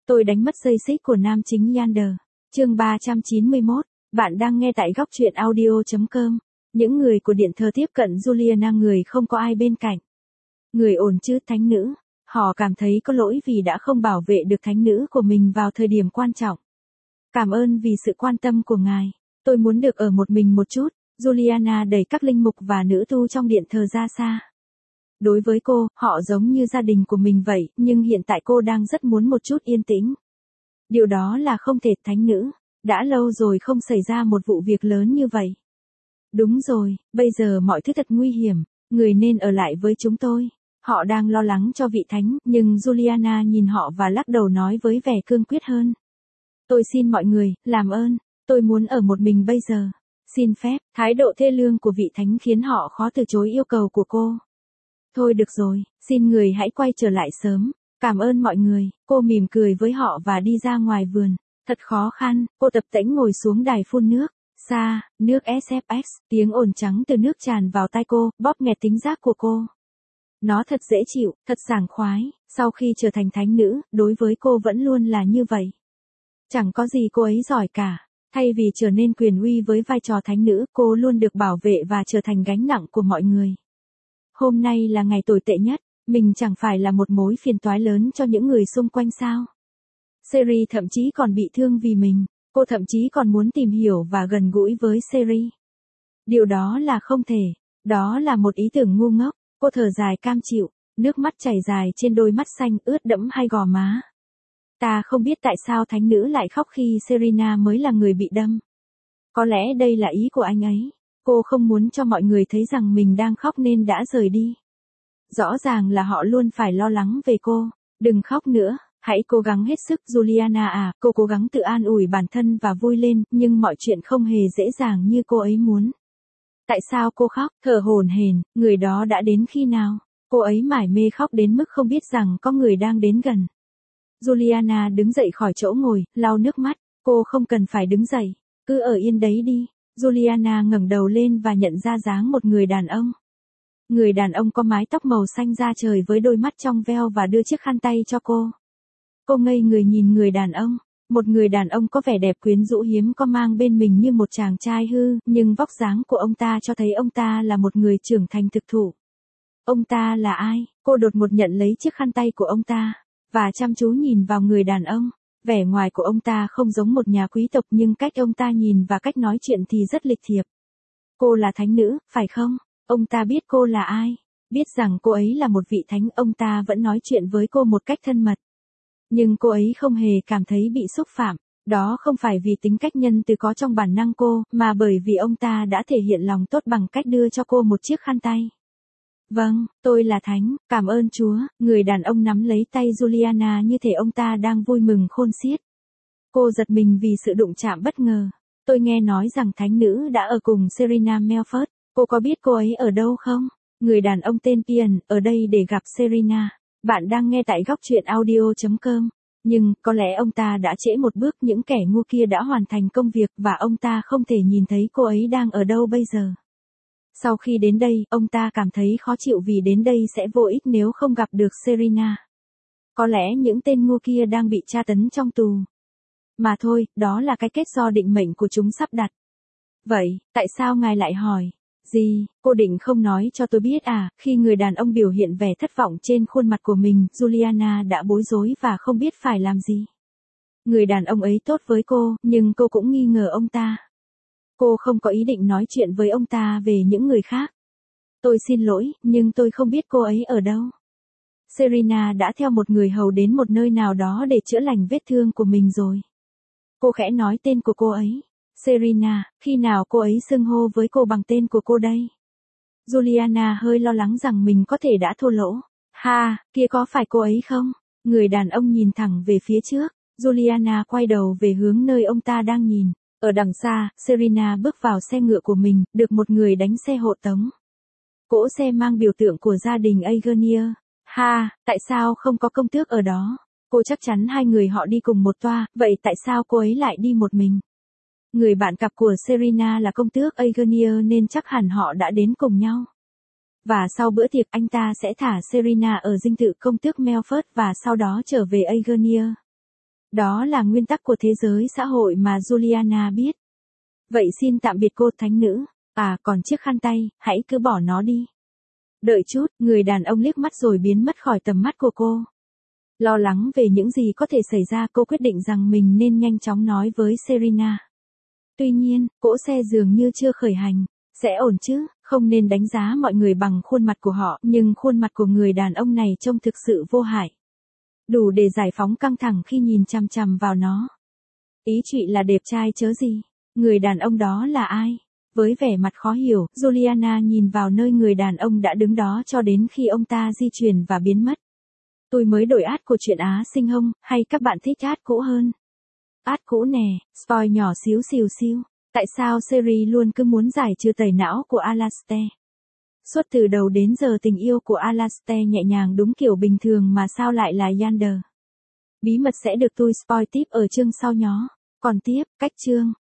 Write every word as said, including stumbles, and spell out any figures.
Tôi đánh mất dây xích của nam chính Yander. Chương ba trăm chín mươi mốt. Bạn đang nghe tại góc truyện audio chấm com. Những người của điện thờ tiếp cận Juliana, người không có ai bên cạnh. Người ổn chứ thánh nữ. Họ cảm thấy có lỗi vì đã không bảo vệ được thánh nữ của mình vào thời điểm quan trọng. Cảm ơn vì sự quan tâm của ngài. Tôi muốn được ở một mình một chút. Juliana đẩy các linh mục và nữ tu trong điện thờ ra xa. Đối với cô, họ giống như gia đình của mình vậy, nhưng hiện tại cô đang rất muốn một chút yên tĩnh. Điều đó là không thể, thánh nữ. Đã lâu rồi không xảy ra một vụ việc lớn như vậy. Đúng rồi, bây giờ mọi thứ thật nguy hiểm, người nên ở lại với chúng tôi. Họ đang lo lắng cho vị thánh, nhưng Juliana nhìn họ và lắc đầu nói với vẻ cương quyết hơn. Tôi xin mọi người, làm ơn, tôi muốn ở một mình bây giờ. Xin phép, thái độ thê lương của vị thánh khiến họ khó từ chối yêu cầu của cô. Thôi được rồi, xin người hãy quay trở lại sớm. Cảm ơn mọi người, cô mỉm cười với họ và đi ra ngoài vườn. Thật khó khăn, cô tập tễnh ngồi xuống đài phun nước. Xa, nước ét ép ích, tiếng ồn trắng từ nước tràn vào tai cô, bóp nghẹt tính giác của cô. Nó thật dễ chịu, thật sảng khoái, sau khi trở thành thánh nữ, đối với cô vẫn luôn là như vậy. Chẳng có gì cô ấy giỏi cả. Thay vì trở nên quyền uy với vai trò thánh nữ, cô luôn được bảo vệ và trở thành gánh nặng của mọi người. Hôm nay là ngày tồi tệ nhất, mình chẳng phải là một mối phiền toái lớn cho những người xung quanh sao. Seri thậm chí còn bị thương vì mình, cô thậm chí còn muốn tìm hiểu và gần gũi với Seri. Điều đó là không thể, đó là một ý tưởng ngu ngốc, cô thở dài cam chịu, nước mắt chảy dài trên đôi mắt xanh ướt đẫm hai gò má. Ta không biết tại sao thánh nữ lại khóc khi Serena mới là người bị đâm. Có lẽ đây là ý của anh ấy. Cô không muốn cho mọi người thấy rằng mình đang khóc nên đã rời đi. Rõ ràng là họ luôn phải lo lắng về cô. Đừng khóc nữa, hãy cố gắng hết sức Juliana à. Cô cố gắng tự an ủi bản thân và vui lên, nhưng mọi chuyện không hề dễ dàng như cô ấy muốn. Tại sao cô khóc? Thở hổn hển, người đó đã đến khi nào? Cô ấy mải mê khóc đến mức không biết rằng có người đang đến gần. Juliana đứng dậy khỏi chỗ ngồi, lau nước mắt. Cô không cần phải đứng dậy, cứ ở yên đấy đi. Juliana ngẩng đầu lên và nhận ra dáng một người đàn ông. Người đàn ông có mái tóc màu xanh da trời với đôi mắt trong veo và đưa chiếc khăn tay cho cô. Cô ngây người nhìn người đàn ông. Một người đàn ông có vẻ đẹp quyến rũ hiếm có mang bên mình như một chàng trai hư, nhưng vóc dáng của ông ta cho thấy ông ta là một người trưởng thành thực thụ. Ông ta là ai? Cô đột ngột nhận lấy chiếc khăn tay của ông ta và chăm chú nhìn vào người đàn ông. Vẻ ngoài của ông ta không giống một nhà quý tộc, nhưng cách ông ta nhìn và cách nói chuyện thì rất lịch thiệp. Cô là thánh nữ, phải không? Ông ta biết cô là ai. Biết rằng cô ấy là một vị thánh, ông ta vẫn nói chuyện với cô một cách thân mật. Nhưng cô ấy không hề cảm thấy bị xúc phạm. Đó không phải vì tính cách nhân từ có trong bản năng cô, mà bởi vì ông ta đã thể hiện lòng tốt bằng cách đưa cho cô một chiếc khăn tay. Vâng, tôi là thánh, cảm ơn Chúa. Người đàn ông nắm lấy tay Juliana như thể ông ta đang vui mừng khôn xiết. Cô giật mình vì sự đụng chạm bất ngờ. Tôi nghe nói rằng thánh nữ đã ở cùng Serena Melford. Cô có biết cô ấy ở đâu không? Người đàn ông tên Pian, ở đây để gặp Serena. Bạn đang nghe tại góc truyện audio chấm com. Nhưng, có lẽ ông ta đã trễ một bước, những kẻ ngu kia đã hoàn thành công việc và ông ta không thể nhìn thấy cô ấy đang ở đâu bây giờ. Sau khi đến đây, ông ta cảm thấy khó chịu vì đến đây sẽ vô ích nếu không gặp được Serena. Có lẽ những tên ngu kia đang bị tra tấn trong tù. Mà thôi, đó là cái kết do định mệnh của chúng sắp đặt. Vậy, tại sao ngài lại hỏi? Gì, cô định không nói cho tôi biết à? Khi người đàn ông biểu hiện vẻ thất vọng trên khuôn mặt của mình, Juliana đã bối rối và không biết phải làm gì. Người đàn ông ấy tốt với cô, nhưng cô cũng nghi ngờ ông ta. Cô không có ý định nói chuyện với ông ta về những người khác. Tôi xin lỗi, nhưng tôi không biết cô ấy ở đâu. Serena đã theo một người hầu đến một nơi nào đó để chữa lành vết thương của mình rồi. Cô khẽ nói tên của cô ấy. Serena, khi nào cô ấy xưng hô với cô bằng tên của cô đây? Juliana hơi lo lắng rằng mình có thể đã thua lỗ. Ha, kia có phải cô ấy không? Người đàn ông nhìn thẳng về phía trước. Juliana quay đầu về hướng nơi ông ta đang nhìn. Ở đằng xa, Serena bước vào xe ngựa của mình, được một người đánh xe hộ tống. Cỗ xe mang biểu tượng của gia đình Aegonier. Ha, tại sao không có công tước ở đó? Cô chắc chắn hai người họ đi cùng một toa, vậy tại sao cô ấy lại đi một mình? Người bạn cặp của Serena là công tước Aegonier nên chắc hẳn họ đã đến cùng nhau. Và sau bữa tiệc anh ta sẽ thả Serena ở dinh thự công tước Melford và sau đó trở về Aegonier. Đó là nguyên tắc của thế giới xã hội mà Juliana biết. Vậy xin tạm biệt cô thánh nữ. À còn chiếc khăn tay, hãy cứ bỏ nó đi. Đợi chút, người đàn ông liếc mắt rồi biến mất khỏi tầm mắt của cô. Lo lắng về những gì có thể xảy ra, cô quyết định rằng mình nên nhanh chóng nói với Serena. Tuy nhiên, cỗ xe dường như chưa khởi hành. Sẽ ổn chứ, không nên đánh giá mọi người bằng khuôn mặt của họ, nhưng khuôn mặt của người đàn ông này trông thực sự vô hại. Đủ để giải phóng căng thẳng khi nhìn chằm chằm vào nó. Ý chị là đẹp trai chớ gì? Người đàn ông đó là ai? Với vẻ mặt khó hiểu, Juliana nhìn vào nơi người đàn ông đã đứng đó cho đến khi ông ta di chuyển và biến mất. Tôi mới đổi ad của chuyện Á sinh hông, hay các bạn thích ad cũ hơn? Ad cũ nè, spoil nhỏ xíu xìu xiu. Tại sao series luôn cứ muốn giải trừ tẩy não của Alastair? Suốt từ đầu đến giờ tình yêu của Alastair nhẹ nhàng đúng kiểu bình thường mà sao lại là Yander? Bí mật sẽ được tôi spoil tiếp ở chương sau nhó. Còn tiếp, cách chương.